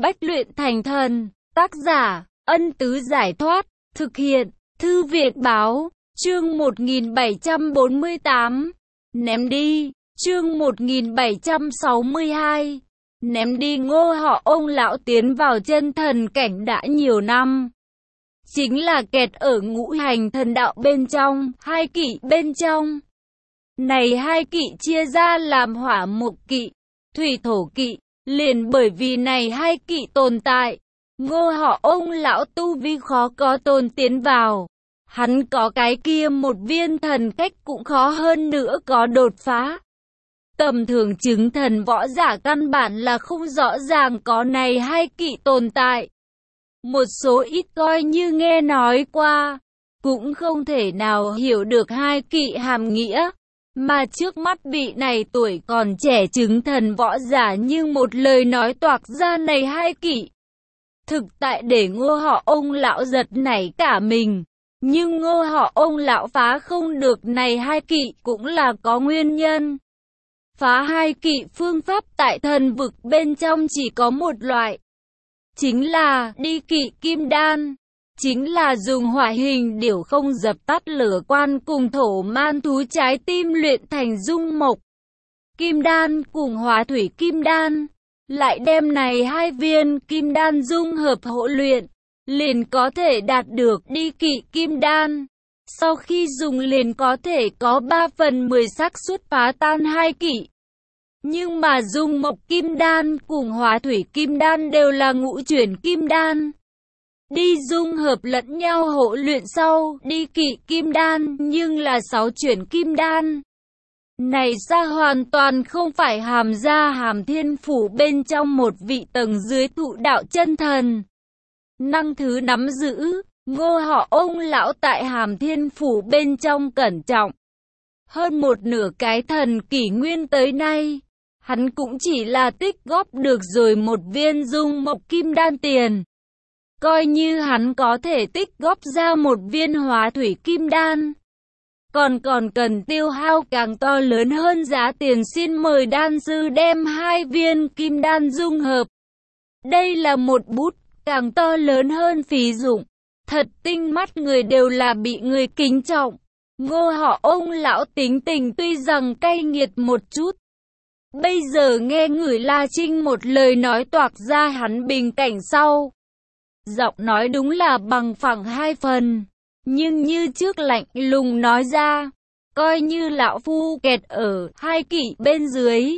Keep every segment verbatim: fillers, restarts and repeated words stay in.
Bách luyện thành thần. Tác giả, Ân Tứ Giải Thoát. Thực hiện, Thư viện Báo. Chương một nghìn bảy trăm bốn mươi tám. Ném đi. Chương một nghìn bảy trăm sáu mươi hai. Ném đi. Ngô họ ông lão tiến vào chân thần cảnh đã nhiều năm. Chính là kẹt ở ngũ hành thần đạo bên trong, hai kỵ bên trong. Này hai kỵ chia ra làm hỏa mộc kỵ, thủy thổ kỵ. Liền bởi vì này hai kỵ tồn tại, Ngô họ ông lão tu vi khó có tôn tiến vào. Hắn có cái kia một viên thần cách cũng khó hơn nữa có đột phá. Tầm thường chứng thần võ giả căn bản là không rõ ràng có này hai kỵ tồn tại. Một số ít coi như nghe nói qua, cũng không thể nào hiểu được hai kỵ hàm nghĩa. Mà trước mắt vị này tuổi còn trẻ chứng thần võ giả nhưng một lời nói toạc ra này hai kỵ. Thực tại để Ngô họ ông lão giật nảy cả mình. Nhưng Ngô họ ông lão phá không được này hai kỵ cũng là có nguyên nhân. Phá hai kỵ phương pháp tại thần vực bên trong chỉ có một loại. Chính là đi kỵ kim đan. Chính là dùng hỏa hình điểu không dập tắt lửa quan cùng thổ man thú trái tim luyện thành dung mộc kim đan cùng hóa thủy kim đan. Lại đem này hai viên kim đan dung hợp hỗ luyện, liền có thể đạt được đi kỵ kim đan. Sau khi dùng liền có thể có ba phần mười xác suất phá tan hai kỵ. Nhưng mà dung mộc kim đan cùng hóa thủy kim đan đều là ngũ chuyển kim đan. Đi dung hợp lẫn nhau hỗ luyện sau, đi kỵ kim đan, nhưng là sáu chuyển kim đan. Này ra hoàn toàn không phải Hàm Gia Hàm Thiên Phủ bên trong một vị tầng dưới thụ đạo chân thần. Năng thứ nắm giữ, Ngô họ ông lão tại Hàm Thiên Phủ bên trong cẩn trọng. Hơn một nửa cái thần kỷ nguyên tới nay, hắn cũng chỉ là tích góp được rồi một viên dung mộc kim đan tiền. Coi như hắn có thể tích góp ra một viên hóa thủy kim đan, còn còn cần tiêu hao càng to lớn hơn giá tiền. Xin mời đan sư đem hai viên kim đan dung hợp. Đây là một bút càng to lớn hơn phí dụng. Thật tinh mắt người đều là bị người kính trọng. Ngô họ ông lão tính tình tuy rằng cay nghiệt một chút. Bây giờ nghe người La Trinh một lời nói toạc ra hắn bình cảnh sau. Giọng nói đúng là bằng phẳng hai phần. Nhưng như trước lạnh lùng nói ra, coi như lão phu kẹt ở hai kỵ bên dưới.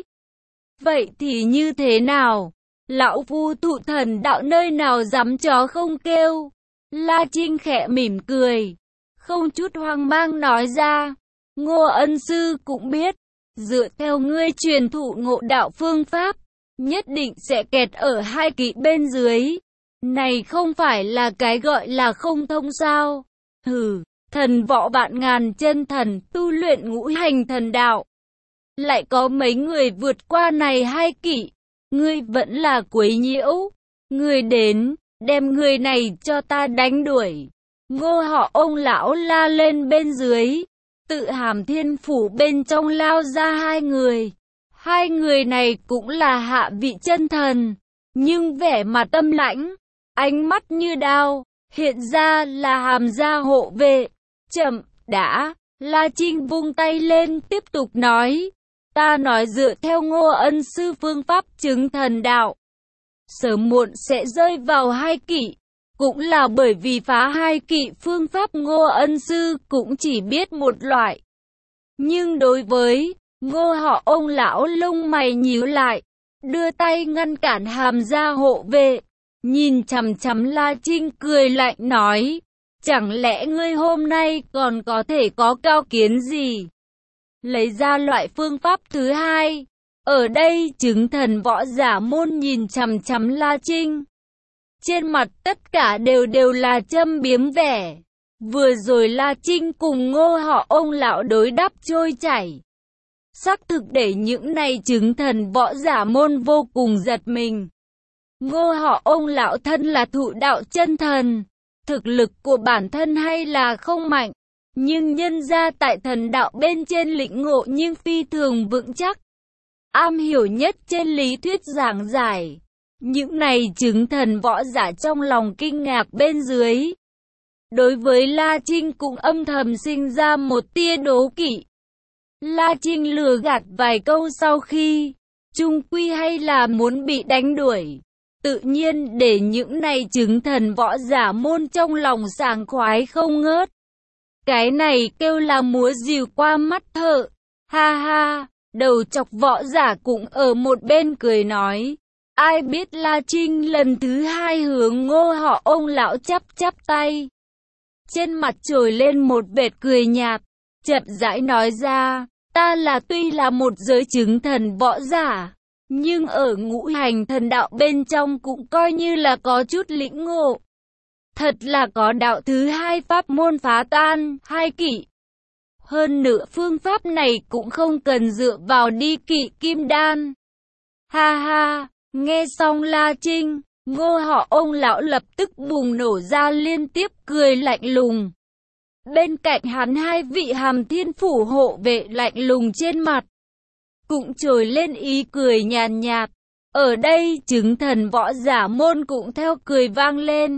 Vậy thì như thế nào? Lão phu thụ thần đạo nơi nào dám chó không kêu? La Trinh khẽ mỉm cười, không chút hoang mang nói ra, Ngô ân sư cũng biết, dựa theo ngươi truyền thụ ngộ đạo phương pháp, nhất định sẽ kẹt ở hai kỵ bên dưới. Này không phải là cái gọi là không thông sao? Hừ, thần võ vạn ngàn chân thần tu luyện ngũ hành thần đạo. Lại có mấy người vượt qua này hai kỵ. Ngươi vẫn là quấy nhiễu. Ngươi đến, đem người này cho ta đánh đuổi. Ngô họ ông lão la lên bên dưới. Tự Hàm Thiên Phủ bên trong lao ra hai người. Hai người này cũng là hạ vị chân thần. Nhưng vẻ mặt âm lãnh, ánh mắt như đao. Hiện ra là Hàm Gia hộ vệ. Chậm, đã. La Trinh vung tay lên tiếp tục nói. Ta nói dựa theo Ngô ân sư phương pháp chứng thần đạo, sớm muộn sẽ rơi vào hai kỵ. Cũng là bởi vì phá hai kỵ phương pháp Ngô ân sư cũng chỉ biết một loại. Nhưng đối với Ngô họ ông lão lông mày nhíu lại, đưa tay ngăn cản Hàm Gia hộ vệ. Nhìn chằm chằm La Trinh cười lạnh nói, chẳng lẽ ngươi hôm nay còn có thể có cao kiến gì? Lấy ra loại phương pháp thứ hai. Ở đây chứng thần võ giả môn nhìn chằm chằm La Trinh. Trên mặt tất cả đều đều là châm biếm vẻ. Vừa rồi La Trinh cùng Ngô họ ông lão đối đáp trôi chảy. Xác thực để những này chứng thần võ giả môn vô cùng giật mình. Ngô họ ông lão thân là thụ đạo chân thần, thực lực của bản thân hay là không mạnh, nhưng nhân ra tại thần đạo bên trên lĩnh ngộ nhưng phi thường vững chắc, am hiểu nhất trên lý thuyết giảng giải, Những này chứng thần võ giả trong lòng kinh ngạc bên dưới. Đối với La Trinh cũng âm thầm sinh ra một tia đố kỵ. La Trinh lừa gạt vài câu sau khi, chung quy hay là muốn bị đánh đuổi. Tự nhiên để những này chứng thần võ giả môn trong lòng sảng khoái không ngớt. Cái này kêu là múa rìu qua mắt thợ. Ha ha, đầu chọc võ giả cũng ở một bên cười nói. Ai biết La Trinh lần thứ hai hướng Ngô họ ông lão chắp chắp tay. Trên mặt trồi lên một vệt cười nhạt, chậm rãi nói ra, ta là tuy là một giới chứng thần võ giả, nhưng ở ngũ hành thần đạo bên trong cũng coi như là có chút lĩnh ngộ. Thật là có đạo thứ hai pháp môn phá tan, hai kỵ. Hơn nữa phương pháp này cũng không cần dựa vào đi kỵ kim đan. Ha ha, nghe xong La Trinh, Ngô họ ông lão lập tức bùng nổ ra liên tiếp cười lạnh lùng. Bên cạnh hắn hai vị Hàm Thiên Phủ hộ vệ lạnh lùng trên mặt, cũng trồi lên ý cười nhàn nhạt. Ở đây chứng thần võ giả môn cũng theo cười vang lên.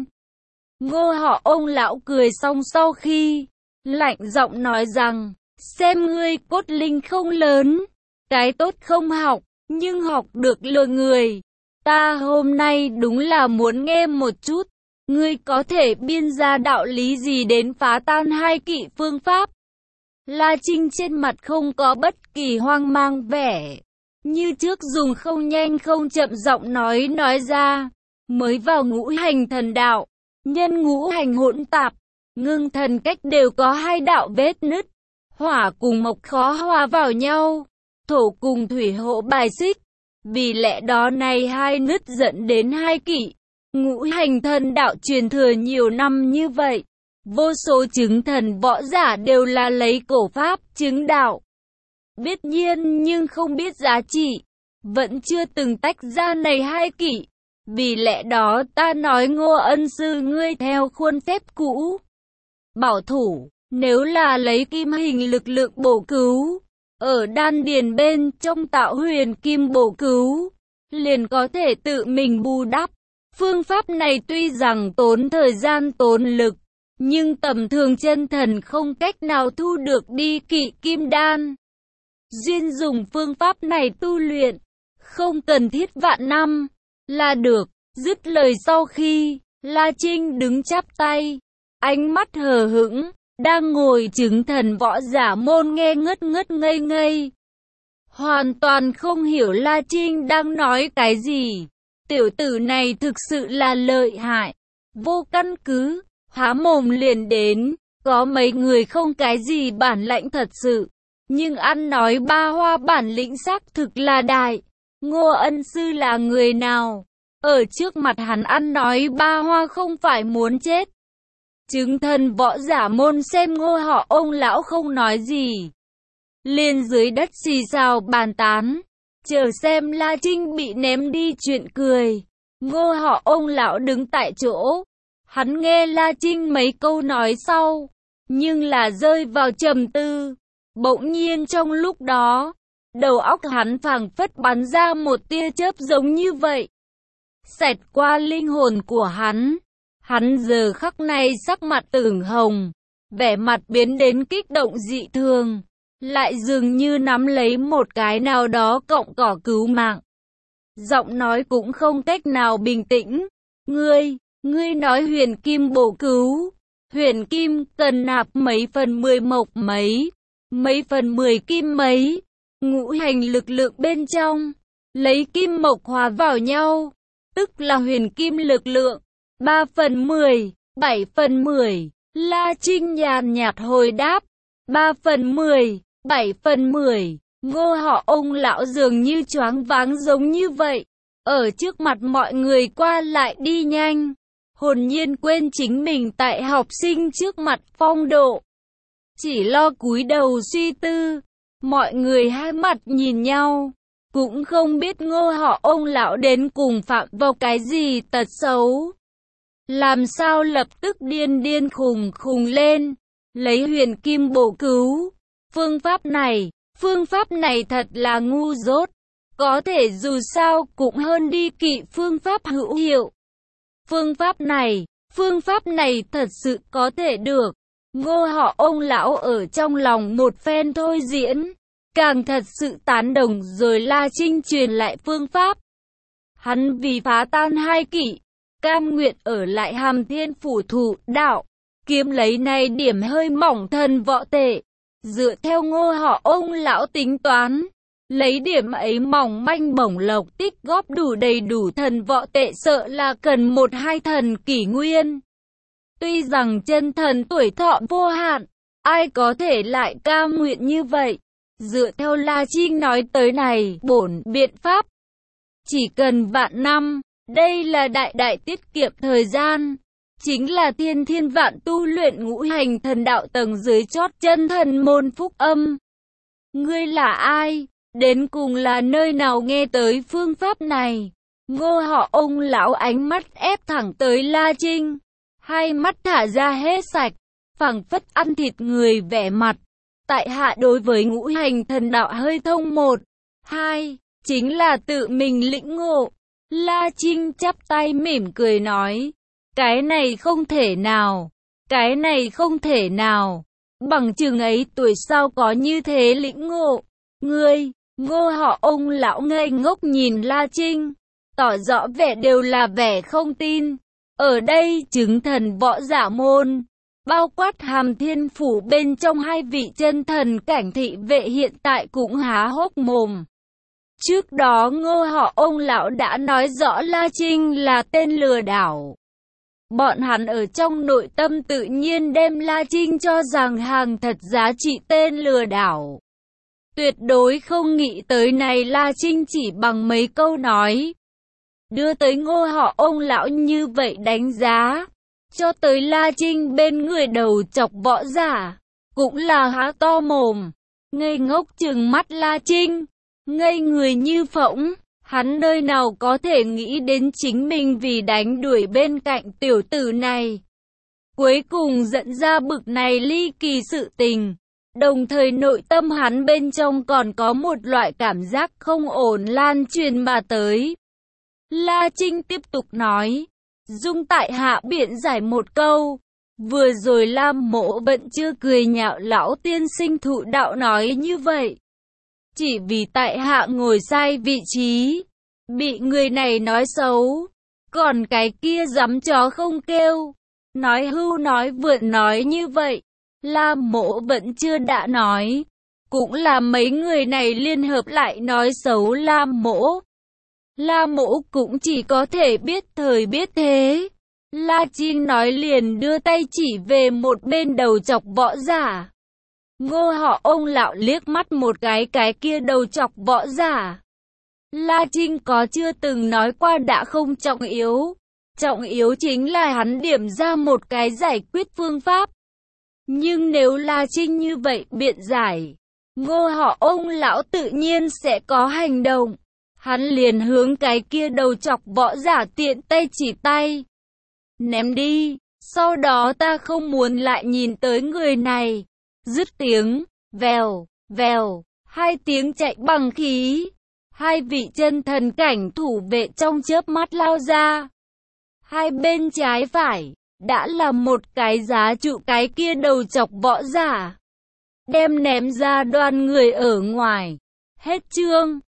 Ngô họ ông lão cười xong sau khi, lạnh giọng nói rằng, xem ngươi cốt linh không lớn, cái tốt không học, nhưng học được lừa người. Ta hôm nay đúng là muốn nghe một chút, ngươi có thể biên ra đạo lý gì đến phá tan hai kỵ phương pháp. La Trinh trên mặt không có bất kỳ hoang mang vẻ, như trước dùng không nhanh không chậm giọng nói nói ra, mới vào ngũ hành thần đạo, nhân ngũ hành hỗn tạp, ngưng thần cách đều có hai đạo vết nứt, hỏa cùng mộc khó hòa vào nhau, thổ cùng thủy hộ bài xích. Vì lẽ đó này hai nứt dẫn đến hai kỵ, ngũ hành thần đạo truyền thừa nhiều năm như vậy. Vô số chứng thần võ giả đều là lấy cổ pháp chứng đạo. Biết nhiên nhưng không biết giá trị, vẫn chưa từng tách ra này hai kỵ. Vì lẽ đó ta nói Ngô ân sư ngươi theo khuôn phép cũ. Bảo thủ, nếu là lấy kim hình lực lượng bổ cứu, ở đan điền bên trong tạo huyền kim bổ cứu, liền có thể tự mình bù đắp. Phương pháp này tuy rằng tốn thời gian tốn lực, nhưng tầm thường chân thần không cách nào thu được đi kỵ kim đan. Duyên dùng phương pháp này tu luyện, không cần thiết vạn năm, là được. Dứt lời sau khi, La Trinh đứng chắp tay, ánh mắt hờ hững, đang ngồi chứng thần võ giả môn nghe ngất ngất ngây ngây. Hoàn toàn không hiểu La Trinh đang nói cái gì. Tiểu tử này thực sự là lợi hại, vô căn cứ, há mồm liền đến, có mấy người không cái gì bản lãnh thật sự, nhưng ăn nói ba hoa bản lĩnh xác thực là đại. Ngô ân sư là người nào? Ở trước mặt hắn ăn nói ba hoa không phải muốn chết. Chứng thần võ giả môn xem Ngô họ ông lão không nói gì, liền dưới đất xì xào bàn tán, chờ xem La Trinh bị ném đi chuyện cười. Ngô họ ông lão đứng tại chỗ, hắn nghe La Trinh mấy câu nói sau, nhưng là rơi vào trầm tư. Bỗng nhiên trong lúc đó, đầu óc hắn phảng phất bắn ra một tia chớp giống như vậy, xẹt qua linh hồn của hắn. Hắn giờ khắc này sắc mặt ửng hồng, vẻ mặt biến đến kích động dị thường, lại dường như nắm lấy một cái nào đó cọng cỏ cứu mạng. Giọng nói cũng không cách nào bình tĩnh. Ngươi, ngươi nói huyền kim bổ cứu. Huyền kim cần nạp mấy phần mười mộc mấy, mấy phần mười kim mấy. Ngũ hành lực lượng bên trong, lấy kim mộc hòa vào nhau, tức là huyền kim lực lượng. Ba phần mười, bảy phần mười. La Trinh nhàn nhạt hồi đáp. Ba phần mười, bảy phần mười. Ngô họ ông lão dường như choáng váng giống như vậy, ở trước mặt mọi người qua lại đi nhanh, hồn nhiên quên chính mình tại học sinh trước mặt phong độ, chỉ lo cúi đầu suy tư. Mọi người hai mặt nhìn nhau, cũng không biết Ngô họ ông lão đến cùng phạm vào cái gì tật xấu, làm sao lập tức điên điên khùng khùng lên, lấy huyền kim bổ cứu. Phương pháp này, phương pháp này thật là ngu dốt. có thể dù sao cũng hơn đi kỵ phương pháp hữu hiệu. Phương pháp này, phương pháp này thật sự có thể được. Ngô họ ông lão ở trong lòng một phen thôi diễn, càng thật sự tán đồng rồi La Trinh truyền lại phương pháp. Hắn vì phá tan hai kỵ, cam nguyện ở lại Hàm Thiên Phủ thủ đạo, kiếm lấy này điểm hơi mỏng thần võ tệ. Dựa theo Ngô họ ông lão tính toán, lấy điểm ấy mỏng manh bổng lộc tích góp đủ đầy đủ thần võ tệ sợ là cần một hai thần kỷ nguyên. Tuy rằng chân thần tuổi thọ vô hạn, ai có thể lại cam nguyện như vậy? Dựa theo La Trinh nói tới này, bổn biện pháp chỉ cần vạn năm, đây là đại đại tiết kiệm thời gian, chính là thiên thiên vạn tu luyện ngũ hành thần đạo tầng dưới chót chân thần môn phúc âm. Ngươi là ai? Đến cùng là nơi nào nghe tới phương pháp này? Ngô họ ông lão ánh mắt ép thẳng tới La Trinh, hai mắt thả ra hết sạch, phảng phất ăn thịt người vẻ mặt. Tại hạ đối với ngũ hành thần đạo hơi thông một, hai, chính là tự mình lĩnh ngộ. La Trinh chắp tay mỉm cười nói, cái này không thể nào, cái này không thể nào, bằng chừng ấy tuổi sao có như thế lĩnh ngộ. Ngươi, Ngô họ ông lão ngây ngốc nhìn La Trinh, tỏ rõ vẻ đều là vẻ không tin. Ở đây chứng thần võ giả môn, bao quát Hàm Thiên Phủ bên trong hai vị chân thần cảnh thị vệ hiện tại cũng há hốc mồm. Trước đó Ngô họ ông lão đã nói rõ La Trinh là tên lừa đảo. Bọn hắn ở trong nội tâm tự nhiên đem La Trinh cho rằng hàng thật giá trị tên lừa đảo. Tuyệt đối không nghĩ tới này La Trinh chỉ bằng mấy câu nói, đưa tới Ngô họ ông lão như vậy đánh giá, cho tới La Trinh bên người đầu chọc võ giả, cũng là há to mồm, ngây ngốc trừng mắt La Trinh, ngây người như phỗng, hắn nơi nào có thể nghĩ đến chính mình vì đánh đuổi bên cạnh tiểu tử này. Cuối cùng dẫn ra bực này ly kỳ sự tình, đồng thời nội tâm hắn bên trong còn có một loại cảm giác không ổn lan truyền mà tới. La Trinh tiếp tục nói, dung tại hạ biện giải một câu, vừa rồi Lam Mỗ vẫn chưa cười nhạo lão tiên sinh thụ đạo nói như vậy. Chỉ vì tại hạ ngồi sai vị trí, bị người này nói xấu, còn cái kia dám chó không kêu, nói hưu nói vượn nói như vậy, Lam Mỗ vẫn chưa đã nói, cũng là mấy người này liên hợp lại nói xấu Lam Mỗ. La Mỗ cũng chỉ có thể biết thời biết thế. La Trinh nói liền đưa tay chỉ về một bên đầu chọc võ giả. Ngô họ ông lão liếc mắt một cái cái kia đầu chọc võ giả. La Trinh có chưa từng nói qua đã không trọng yếu. Trọng yếu chính là hắn điểm ra một cái giải quyết phương pháp. Nhưng nếu La Trinh như vậy biện giải, Ngô họ ông lão tự nhiên sẽ có hành động. Hắn liền hướng cái kia đầu chọc võ giả tiện tay chỉ tay. Ném đi, sau đó ta không muốn lại nhìn tới người này. Dứt tiếng, vèo, vèo, hai tiếng chạy bằng khí. Hai vị chân thần cảnh thủ vệ trong chớp mắt lao ra. Hai bên trái phải, đã là một cái giá trụ cái kia đầu chọc võ giả. Đem ném ra đoàn người ở ngoài. Hết chương.